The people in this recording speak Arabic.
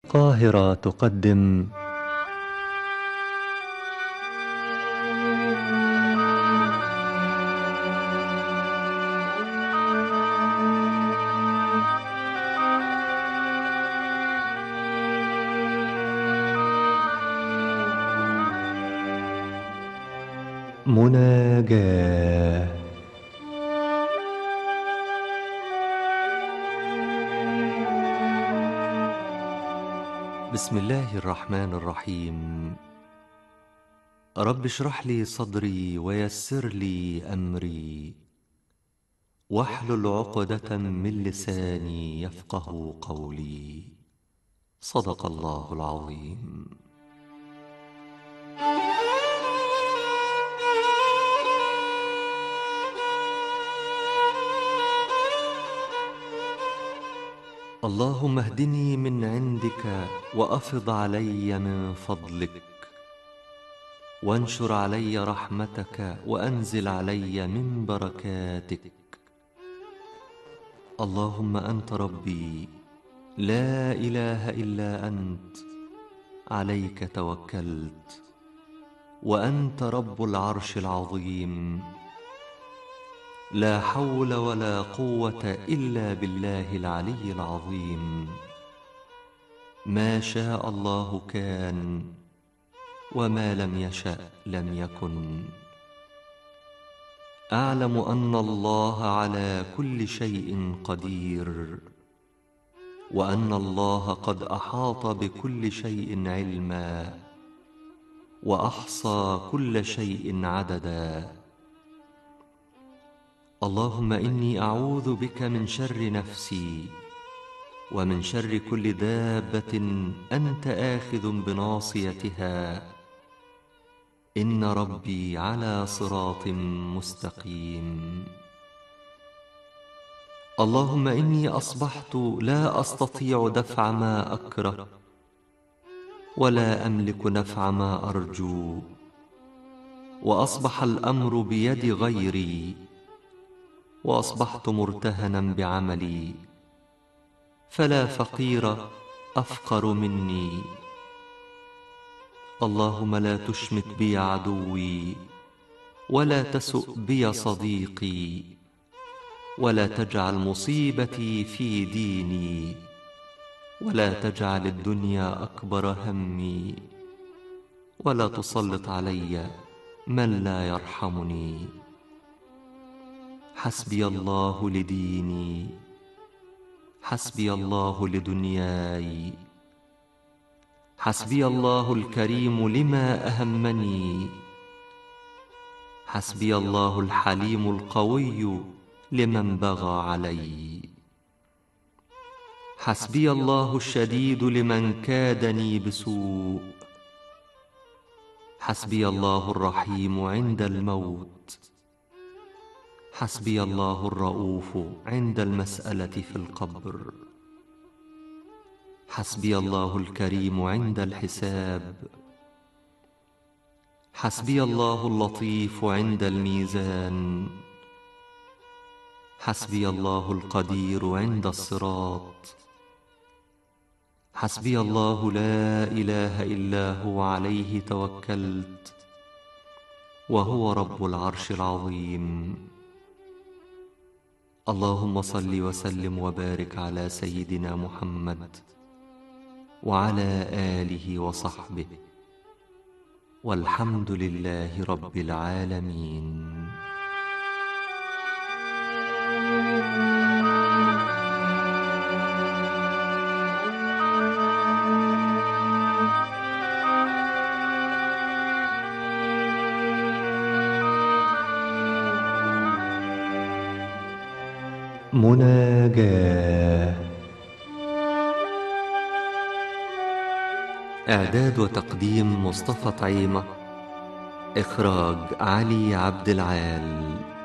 القاهرة تقدم مناجاة. بسم الله الرحمن الرحيم. رب اشرح لي صدري ويسر لي أمري واحلل عقدة من لساني يفقه قولي. صدق الله العظيم. اللهم اهدني من عندك وأفض علي من فضلك وانشر علي رحمتك وأنزل علي من بركاتك. اللهم أنت ربي لا إله إلا أنت، عليك توكلت وأنت رب العرش العظيم. لا حول ولا قوة إلا بالله العلي العظيم. ما شاء الله كان وما لم يشأ لم يكن. أعلم أن الله على كل شيء قدير، وأن الله قد أحاط بكل شيء علما، وأحصى كل شيء عددا. اللهم إني أعوذ بك من شر نفسي ومن شر كل دابة أنت آخذ بناصيتها، إن ربي على صراط مستقيم. اللهم إني أصبحت لا أستطيع دفع ما أكره ولا أملك نفع ما أرجو، وأصبح الأمر بيد غيري، وأصبحت مرتهنا بعملي، فلا فقير أفقر مني. اللهم لا تشمت بي عدوي ولا تسؤ بي صديقي، ولا تجعل مصيبتي في ديني، ولا تجعل الدنيا أكبر همي، ولا تسلط علي من لا يرحمني. حسبي الله لديني، حسبي الله لدنياي، حسبي الله الكريم لما أهمني، حسبي الله الحليم القوي لمن بغى علي، حسبي الله الشديد لمن كادني بسوء، حسبي الله الرحيم عند الموت، حسبي الله الرؤوف عند المسألة في القبر، حسبي الله الكريم عند الحساب، حسبي الله اللطيف عند الميزان، حسبي الله القدير عند الصراط، حسبي الله لا إله إلا هو عليه توكلت وهو رب العرش العظيم. اللهم صل وسلم وبارك على سيدنا محمد وعلى آله وصحبه، والحمد لله رب العالمين. مناجاة. إعداد وتقديم مصطفى طعيمة. إخراج علي عبد العال.